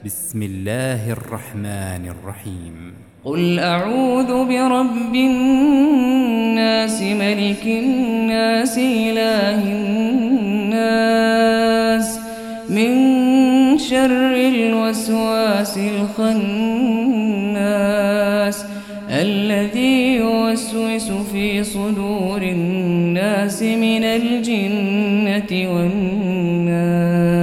بسم الله الرحمن الرحيم. قل أعوذ برب الناس ملك الناس إله الناس من شر الوسواس الخناس الذي يوسوس في صدور الناس من الجنة والناس.